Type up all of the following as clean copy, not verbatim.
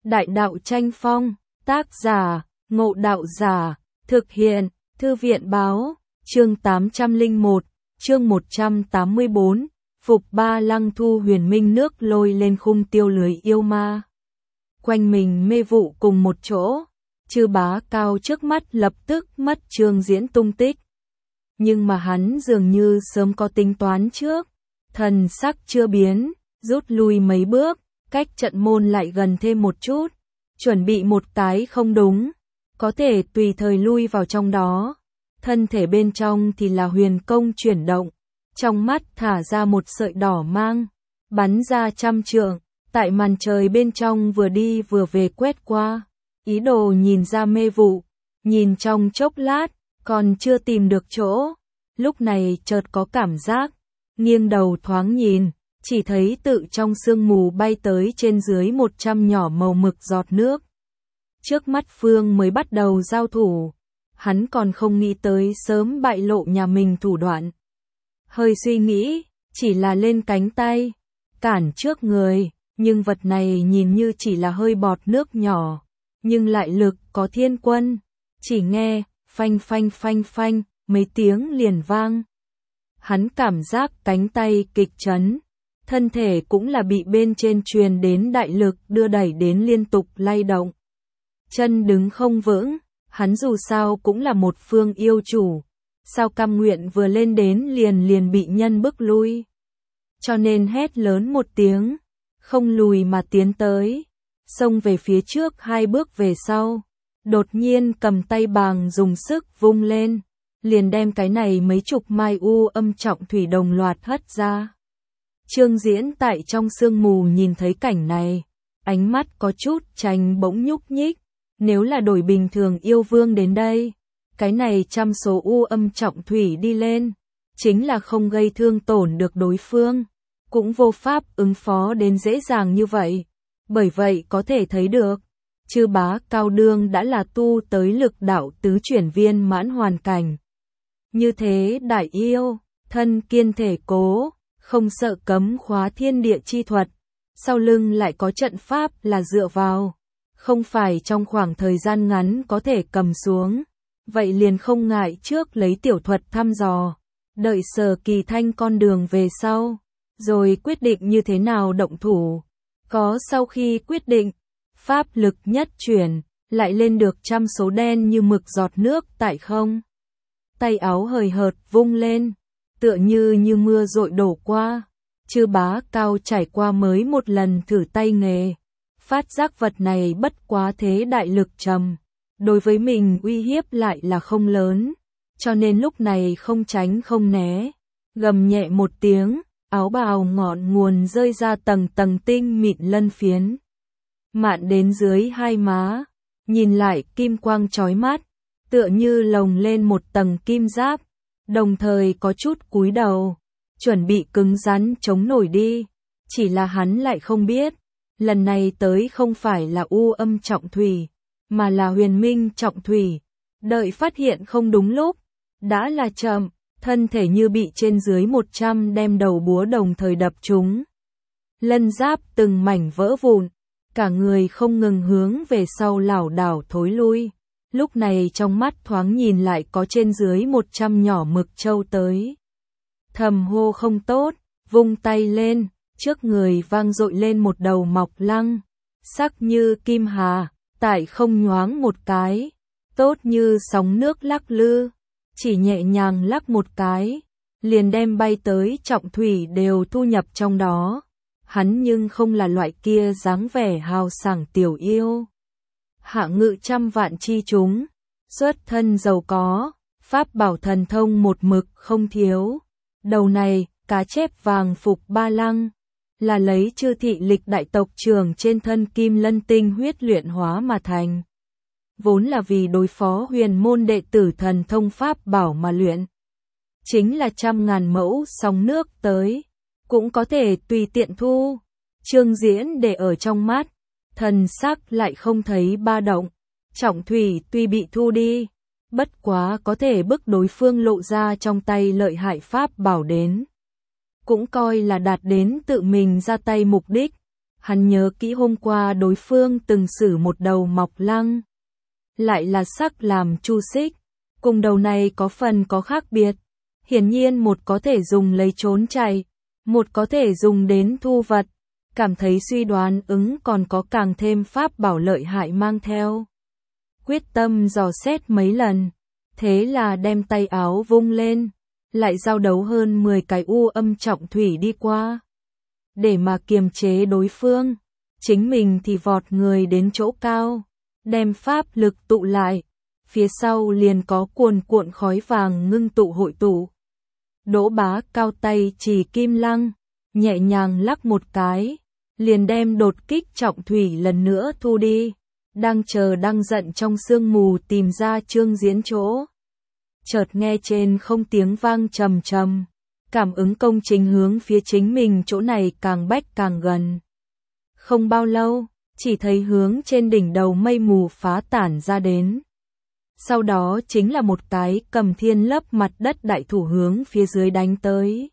Đại đạo tranh phong, tác giả, Ngộ Đạo Giả, thực hiện, Thư viện báo, chương 801, chương 184, phục ba lăng thu huyền minh nước lôi lên khung tiêu lưới yêu ma. Quanh mình mê vụ cùng một chỗ, Chư Bá Cao trước mắt lập tức mất Trương Diễn tung tích. Nhưng mà hắn dường như sớm có tính toán trước, thần sắc chưa biến, rút lui mấy bước, cách trận môn lại gần thêm một chút, chuẩn bị một cái không đúng, có thể tùy thời lui vào trong đó. Thân thể bên trong thì là huyền công chuyển động, trong mắt thả ra một sợi đỏ mang, bắn ra 100 trượng, tại màn trời bên trong vừa đi vừa về quét qua, ý đồ nhìn ra mê vụ, nhìn trong chốc lát, còn chưa tìm được chỗ, lúc này chợt có cảm giác, nghiêng đầu thoáng nhìn, chỉ thấy tự trong sương mù bay tới trên dưới 100 nhỏ màu mực giọt nước. Trước mắt Phương mới bắt đầu giao thủ, hắn còn không nghĩ tới sớm bại lộ nhà mình thủ đoạn. Hơi suy nghĩ, chỉ là lên cánh tay, cản trước người, nhưng vật này nhìn như chỉ là hơi bọt nước nhỏ, nhưng lại lực có thiên quân, chỉ nghe, phanh phanh phanh phanh, mấy tiếng liền vang. Hắn cảm giác cánh tay kịch chấn, thân thể cũng là bị bên trên truyền đến đại lực đưa đẩy đến liên tục lay động. Chân đứng không vững, hắn dù sao cũng là một phương yêu chủ, sao cam nguyện vừa lên đến liền bị nhân bức lui. Cho nên hét lớn một tiếng, không lùi mà tiến tới, xông về phía trước 2 bước về sau, đột nhiên cầm tay bàng dùng sức vung lên, liền đem cái này mấy chục mai u âm trọng thủy đồng loạt hất ra. Trương Diễn tại trong sương mù nhìn thấy cảnh này, ánh mắt có chút tránh bỗng nhúc nhích, nếu là đổi bình thường yêu vương đến đây, cái này 100 số u âm trọng thủy đi lên, chính là không gây thương tổn được đối phương, cũng vô pháp ứng phó đến dễ dàng như vậy. Bởi vậy có thể thấy được, Chư Bá Cao đương đã là tu tới lực đạo tứ chuyển viên mãn hoàn cảnh. Như thế đại yêu, thân kiên thể cố, không sợ cấm khóa thiên địa chi thuật, sau lưng lại có trận pháp là dựa vào, không phải trong khoảng thời gian ngắn có thể cầm xuống, vậy liền không ngại trước lấy tiểu thuật thăm dò, đợi Sở Kỳ Thanh con đường về sau, rồi quyết định như thế nào động thủ. Có sau khi quyết định, pháp lực nhất chuyển, lại lên được 100 số đen như mực giọt nước tại không. Tay áo hời hợt vung lên, tựa như mưa dội đổ qua. Chư Bá Cao trải qua mới một lần thử tay nghề, phát giác vật này bất quá thế đại lực trầm, đối với mình uy hiếp lại là không lớn, cho nên lúc này không tránh không né, gầm nhẹ một tiếng, áo bào ngọn nguồn rơi ra tầng tầng tinh mịn lân phiến, mạn đến dưới hai má, nhìn lại kim quang chói mắt, tựa như lồng lên một tầng kim giáp, đồng thời có chút cúi đầu, chuẩn bị cứng rắn chống nổi đi, chỉ là hắn lại không biết, lần này tới không phải là u âm trọng thủy, mà là huyền minh trọng thủy, đợi phát hiện không đúng lúc, đã là chậm, thân thể như bị trên dưới 100 đem đầu búa đồng thời đập trúng. Lân giáp từng mảnh vỡ vụn, cả người không ngừng hướng về sau lảo đảo thối lui. Lúc này trong mắt thoáng nhìn lại có trên dưới 100 nhỏ mực châu tới. Thầm hô không tốt, vung tay lên, trước người vang dội lên một đầu mọc lăng, sắc như kim hà, tại không nhoáng một cái, tốt như sóng nước lắc lư, chỉ nhẹ nhàng lắc một cái, liền đem bay tới trọng thủy đều thu nhập trong đó. Hắn nhưng không là loại kia dáng vẻ hào sảng tiểu yêu. Hạ ngự 100 vạn chi chúng, xuất thân giàu có, pháp bảo thần thông một mực không thiếu. Đầu này, cá chép vàng phục ba lăng, là lấy chư thị lịch đại tộc trưởng trên thân kim lân tinh huyết luyện hóa mà thành. Vốn là vì đối phó huyền môn đệ tử thần thông pháp bảo mà luyện. Chính là 100.000 mẫu sóng nước tới, cũng có thể tùy tiện thu. Trương Diễn để ở trong mắt, thần sắc lại không thấy ba động. Trọng thủy tuy bị thu đi, bất quá có thể bức đối phương lộ ra trong tay lợi hại pháp bảo đến. Cũng coi là đạt đến tự mình ra tay mục đích, Hắn nhớ kỹ hôm qua đối phương từng xử một đầu mọc lăng. Lại là sắc làm chu xích. Cùng đầu này có phần có khác biệt. Hiển nhiên một có thể dùng lấy trốn chạy, một có thể dùng đến thu vật. Cảm thấy suy đoán ứng còn có càng thêm pháp bảo lợi hại mang theo. Quyết tâm dò xét mấy lần. Thế là đem tay áo vung lên. Lại giao đấu hơn 10 cái u âm trọng thủy đi qua. Để mà kiềm chế đối phương. Chính mình thì vọt người đến chỗ cao. Đem pháp lực tụ lại. Phía sau liền có cuồn cuộn khói vàng ngưng tụ hội tụ. Đỗ Bá cao tay chỉ kim lăng. Nhẹ nhàng lắc một cái. Liền đem đột kích trọng thủy lần nữa thu đi. Đang chờ đang giận trong sương mù tìm ra Trương Diễn chỗ. Chợt nghe trên không tiếng vang trầm trầm. Cảm ứng công trình hướng phía chính mình chỗ này càng bách càng gần. Không bao lâu, chỉ thấy hướng trên đỉnh đầu mây mù phá tản ra đến. Sau đó chính là một cái cầm thiên lấp mặt đất đại thủ hướng phía dưới đánh tới.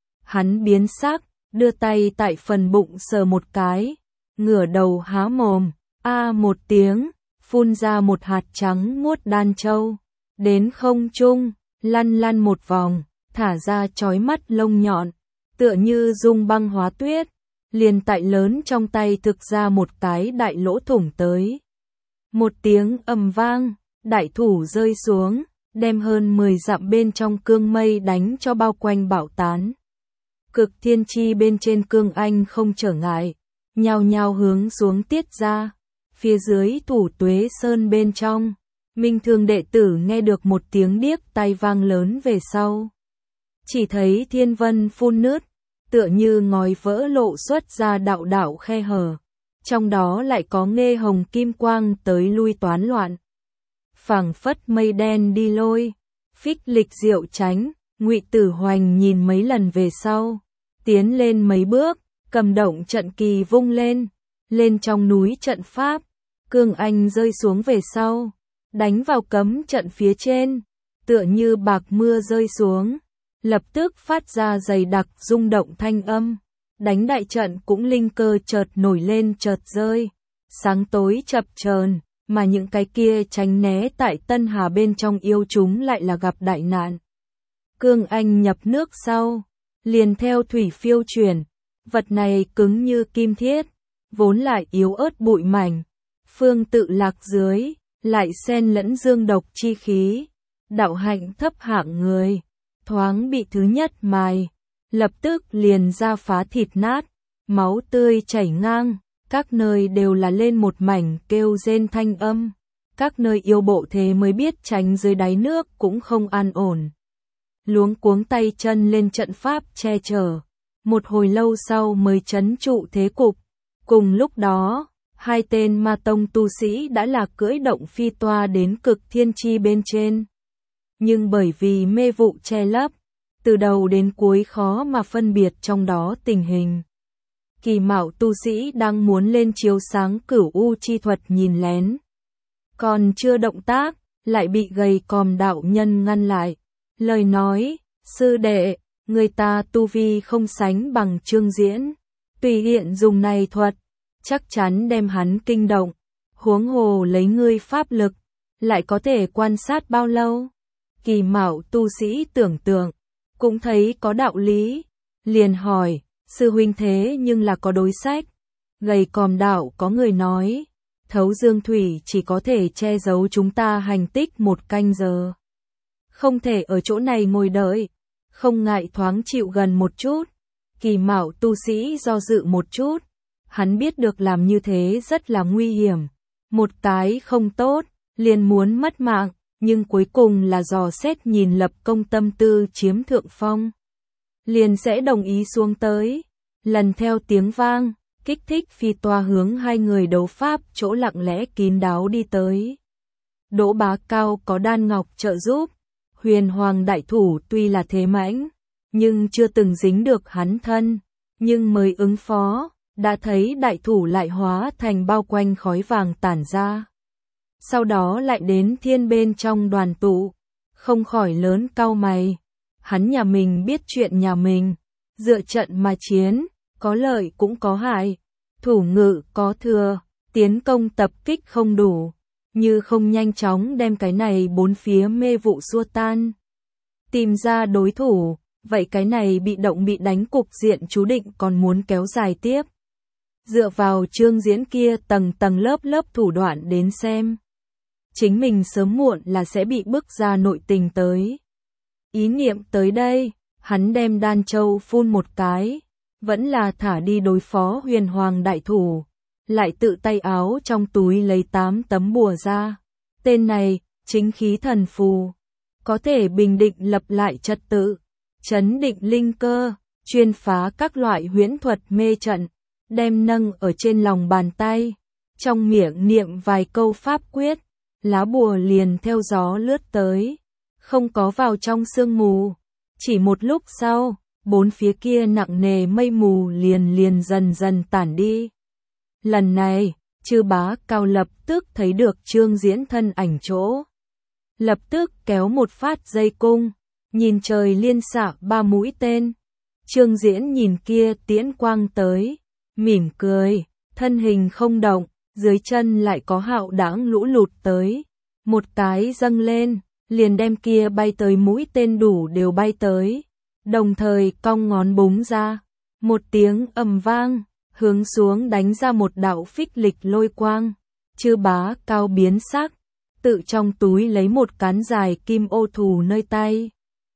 Hắn biến sắc, đưa tay tại phần bụng sờ một cái, ngửa đầu há mồm, một tiếng, phun ra một hạt trắng muốt đan châu. Đến không trung, lăn lăn một vòng, thả ra chói mắt lông nhọn, tựa như dung băng hóa tuyết, liền tại lớn trong tay thực ra một cái đại lỗ thủng tới. Một tiếng ầm vang, đại thủ rơi xuống, đem hơn 10 dặm bên trong cương mây đánh cho bao quanh bạo tán. Cực thiên chi bên trên cương anh không trở ngại, nhao nhao hướng xuống tiết ra, phía dưới thủ tuế sơn bên trong. Minh Thương đệ tử nghe được một tiếng điếc tai vang lớn về sau. Chỉ thấy thiên vân phun nứt, tựa như ngói vỡ lộ xuất ra đạo đạo khe hở. Trong đó lại có nghe hồng kim quang tới lui toán loạn. Phảng phất mây đen đi lôi, phích lịch diệu tránh, Ngụy Tử Hoành nhìn mấy lần về sau. Tiến lên mấy bước, cầm động trận kỳ vung lên. Lên trong núi trận pháp, cương anh rơi xuống về sau. Đánh vào cấm trận phía trên, tựa như bạc mưa rơi xuống, lập tức phát ra dày đặc rung động thanh âm, đánh đại trận cũng linh cơ chợt nổi lên chợt rơi, sáng tối chập chờn, mà những cái kia tránh né tại Tân Hà bên trong yêu chúng lại là gặp đại nạn. Cương anh nhập nước sau, liền theo thủy phiêu chuyển, vật này cứng như kim thiết, vốn lại yếu ớt bụi mảnh, phương tự lạc dưới. Lại xen lẫn dương độc chi khí, đạo hạnh thấp hạng người, thoáng bị thứ nhất mài, lập tức liền ra phá thịt nát, máu tươi chảy ngang, các nơi đều là lên một mảnh kêu rên thanh âm, các nơi yêu bộ thế mới biết tránh dưới đáy nước cũng không an ổn. Luống cuống tay chân lên trận pháp che chở, một hồi lâu sau mới trấn trụ thế cục, cùng lúc đó. Hai tên ma tông tu sĩ đã là cưỡi động phi toa đến cực thiên chi bên trên. Nhưng bởi vì mê vụ che lấp, từ đầu đến cuối khó mà phân biệt trong đó tình hình. Kỳ mạo tu sĩ đang muốn lên chiếu sáng cửu u chi thuật nhìn lén. Còn chưa động tác, lại bị gầy còm đạo nhân ngăn lại. Lời nói, sư đệ, người ta tu vi không sánh bằng Trương Diễn. Tùy hiện dùng này thuật. Chắc chắn đem hắn kinh động, huống hồ lấy ngươi pháp lực, lại có thể quan sát bao lâu. Kỳ mạo tu sĩ tưởng tượng, cũng thấy có đạo lý, liền hỏi, sư huynh thế nhưng là có đối sách. Gầy còm đạo có người nói, thấu dương thủy chỉ có thể che giấu chúng ta hành tích 1 canh giờ. Không thể ở chỗ này ngồi đợi, không ngại thoáng chịu gần một chút. Kỳ mạo tu sĩ do dự một chút. Hắn biết được làm như thế rất là nguy hiểm, một cái không tốt, liền muốn mất mạng, nhưng cuối cùng là dò xét nhìn lập công tâm tư chiếm thượng phong. Liền sẽ đồng ý xuống tới, lần theo tiếng vang, kích thích phi toa hướng hai người đấu pháp chỗ lặng lẽ kín đáo đi tới. Đỗ Bá Cao có đan ngọc trợ giúp, huyền hoàng đại thủ tuy là thế mãnh, nhưng chưa từng dính được hắn thân, nhưng mới ứng phó. Đã thấy đại thủ lại hóa thành bao quanh khói vàng tản ra. Sau đó lại đến thiên bên trong đoàn tụ, không khỏi lớn cau mày. Hắn nhà mình biết chuyện nhà mình, dựa trận mà chiến, có lợi cũng có hại. thủ ngự có thừa, tiến công tập kích không đủ, như không nhanh chóng đem cái này bốn phía mê vụ xua tan. Tìm ra đối thủ, vậy cái này bị động bị đánh cục diện chú định còn muốn kéo dài tiếp. Dựa vào Trương Diễn kia tầng tầng lớp lớp thủ đoạn đến xem. Chính mình sớm muộn là sẽ bị bức ra nội tình tới. Ý niệm tới đây, hắn đem đan châu phun một cái, vẫn là thả đi đối phó huyền hoàng đại thủ, lại tự tay áo trong túi lấy 8 tấm bùa ra. Tên này, chính khí thần phù, có thể bình định lập lại trật tự, chấn định linh cơ, chuyên phá các loại huyễn thuật mê trận, đem nâng ở trên lòng bàn tay, trong miệng niệm vài câu pháp quyết, lá bùa liền theo gió lướt tới, không có vào trong sương mù. Chỉ một lúc sau, bốn phía kia nặng nề mây mù liền dần dần tản đi. Lần này, Chư Bá Cao lập tức thấy được Trương Diễn thân ảnh chỗ. Lập tức kéo một phát dây cung, nhìn trời liên xạ 3 mũi tên. Trương Diễn nhìn kia tiễn quang tới, mỉm cười, thân hình không động, dưới chân lại có hạo đãng lũ lụt tới. Một cái dâng lên, liền đem kia bay tới mũi tên đủ đều bay tới. Đồng thời cong ngón búng ra, một tiếng ầm vang, hướng xuống đánh ra một đạo phích lịch lôi quang. Chư Bá Cao biến sắc, tự trong túi lấy một cán dài kim ô thù nơi tay.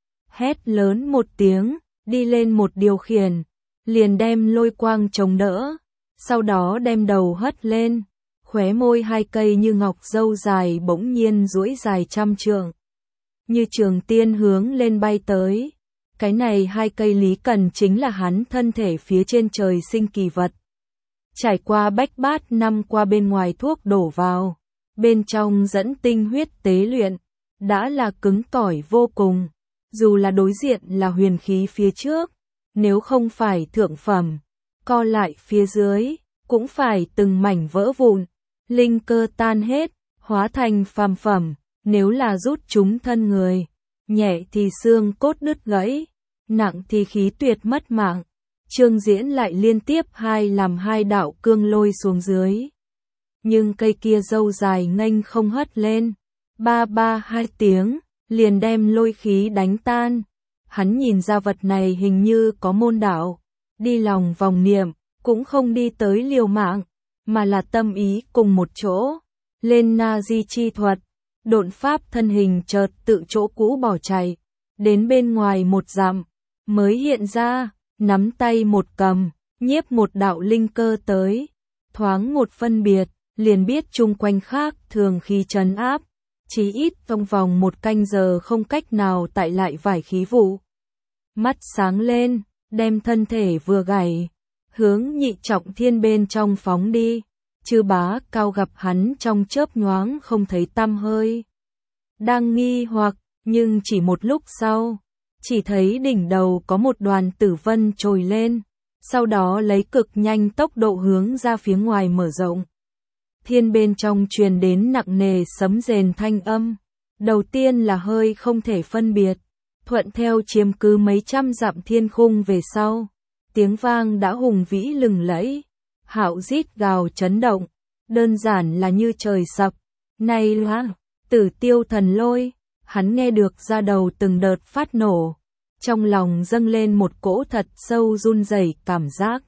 Hét lớn một tiếng, đi lên một điều khiển, liền đem lôi quang chống đỡ, sau đó đem đầu hất lên, khóe môi 2 cây như ngọc râu dài bỗng nhiên duỗi dài 100 trượng. Như trường tiên hướng lên bay tới. Cái này 2 cây lý cần chính là hắn thân thể phía trên trời sinh kỳ vật. Trải qua bách bát năm qua bên ngoài thuốc đổ vào, bên trong dẫn tinh huyết tế luyện, đã là cứng cỏi vô cùng. Dù là đối diện là huyền khí phía trước, nếu không phải thượng phẩm, co lại phía dưới, cũng phải từng mảnh vỡ vụn, linh cơ tan hết, hóa thành phàm phẩm. Nếu là rút chúng thân người, nhẹ thì xương cốt đứt gãy, nặng thì khí tuyệt mất mạng. Trương Diễn lại liên tiếp làm 2 đạo cương lôi xuống dưới. Nhưng cây kia râu dài nghênh không hất lên, ba 2 tiếng, liền đem lôi khí đánh tan. Hắn nhìn ra vật này hình như có môn đạo, đi lòng vòng niệm, cũng không đi tới liều mạng, mà là tâm ý cùng một chỗ, lên na di chi thuật. Độn pháp thân hình chợt tự chỗ cũ bỏ chạy, đến bên ngoài 1 dặm, mới hiện ra, nắm tay một cầm, nhiếp một đạo linh cơ tới, thoáng một phân biệt, liền biết chung quanh khác thường khí trấn áp, chí ít trong vòng 1 canh giờ không cách nào tại lại vài khí vụ. Mắt sáng lên, đem thân thể vừa gảy, hướng Nhị Trọng Thiên bên trong phóng đi. Chư Bá Cao gặp hắn trong chớp nhoáng không thấy tăm hơi. Đang nghi hoặc, nhưng chỉ một lúc sau, chỉ thấy đỉnh đầu có một đoàn tử vân trồi lên, sau đó lấy cực nhanh tốc độ hướng ra phía ngoài mở rộng. Thiên bên trong truyền đến nặng nề sấm rền thanh âm, đầu tiên là hơi không thể phân biệt, thuận theo chiếm cứ mấy trăm dặm thiên khung về sau, tiếng vang đã hùng vĩ lừng lẫy. Hạo rít gào chấn động, đơn giản là như trời sập. Này là Tử Tiêu thần lôi, hắn nghe được da đầu từng đợt phát nổ, trong lòng dâng lên một cỗ thật sâu run rẩy cảm giác.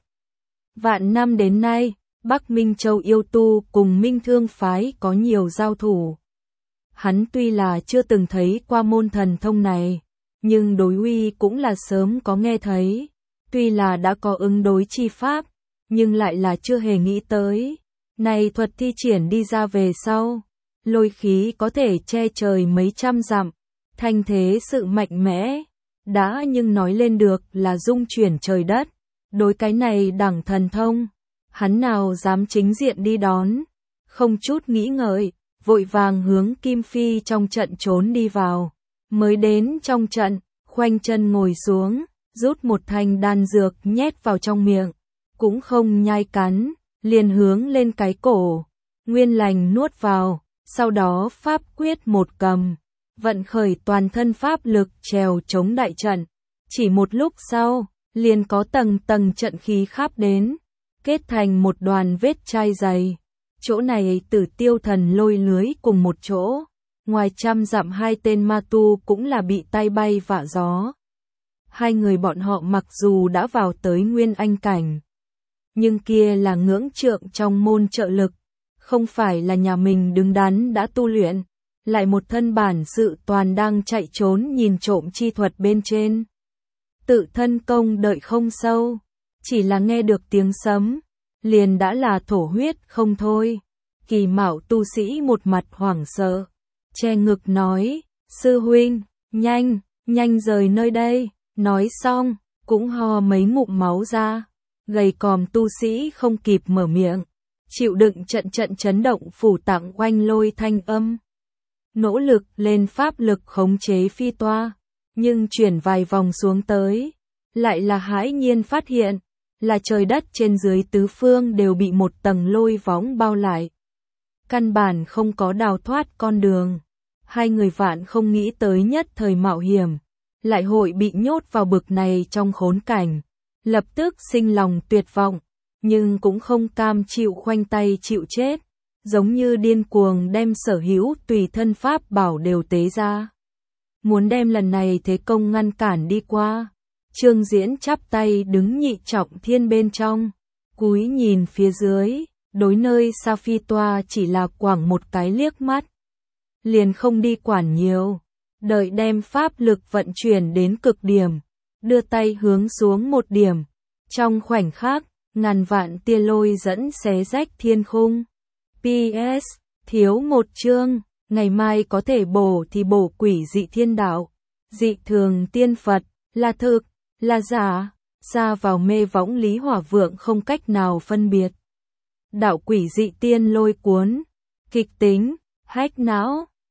Vạn năm đến nay, Bắc Minh Châu yêu tu cùng Minh Thương phái có nhiều giao thủ. Hắn tuy là chưa từng thấy qua môn thần thông này, nhưng đối uy cũng là sớm có nghe thấy, tuy là đã có ứng đối chi pháp, nhưng lại là chưa hề nghĩ tới. Này thuật thi triển đi ra về sau, lôi khí có thể che trời mấy trăm dặm, thanh thế sự mạnh mẽ, đã nhưng nói lên được là dung chuyển trời đất. Đối cái này đẳng thần thông, hắn nào dám chính diện đi đón, không chút nghĩ ngợi, vội vàng hướng Kim Phi trong trận trốn đi vào. Mới đến trong trận, khoanh chân ngồi xuống, rút một thanh đan dược nhét vào trong miệng, cũng không nhai cắn, liền hướng lên cái cổ, nguyên lành nuốt vào, sau đó pháp quyết một cầm, vận khởi toàn thân pháp lực trèo chống đại trận. Chỉ một lúc sau, liền có tầng tầng trận khí khắp đến, kết thành một đoàn vết chai dày. Chỗ này Tử Tiêu Thần lôi lưới cùng một chỗ, ngoài trăm dặm hai tên ma tu cũng là bị tay bay vạ gió. Hai người bọn họ mặc dù đã vào tới Nguyên Anh cảnh, nhưng kia là ngưỡng trượng trong môn trợ lực, không phải là nhà mình đứng đắn đã tu luyện, lại một thân bản sự toàn đang chạy trốn nhìn trộm chi thuật bên trên. Tự thân công đợi không sâu, chỉ là nghe được tiếng sấm, liền đã là thổ huyết không thôi. Kỳ mạo tu sĩ một mặt hoảng sợ, che ngực nói, sư huynh, nhanh rời nơi đây, nói xong, cũng ho mấy ngụm máu ra. Gầy còm tu sĩ không kịp mở miệng, chịu đựng trận chấn động phủ tặng oanh lôi thanh âm. Nỗ lực lên pháp lực khống chế phi toa, nhưng chuyển vài vòng xuống tới, lại là hãi nhiên phát hiện, là trời đất trên dưới tứ phương đều bị một tầng lôi võng bao lại. Căn bản không có đào thoát con đường. Hai người vạn không nghĩ tới nhất thời mạo hiểm, lại hội bị nhốt vào bực này trong khốn cảnh. Lập tức sinh lòng tuyệt vọng, nhưng cũng không cam chịu khoanh tay chịu chết, giống như điên cuồng đem sở hữu tùy thân pháp bảo đều tế ra. Muốn đem lần này thế công ngăn cản đi qua. Trương Diễn chắp tay đứng nhị trọng thiên bên trong, cúi nhìn phía dưới, đối nơi xa phi toa chỉ là quẳng một cái liếc mắt. Liền không đi quản nhiều, đợi đem pháp lực vận chuyển đến cực điểm, đưa tay hướng xuống một điểm. Trong khoảnh khắc, ngàn vạn tia lôi dẫn xé rách thiên khung. PS, thiếu một chương, ngày mai có thể bổ thì bổ quỷ dị thiên đạo, dị thường tiên Phật, là thực, là giả, ra vào mê võng Lý Hỏa Vượng không cách nào phân biệt. Đạo quỷ dị tiên lôi cuốn, kịch tính, hách não.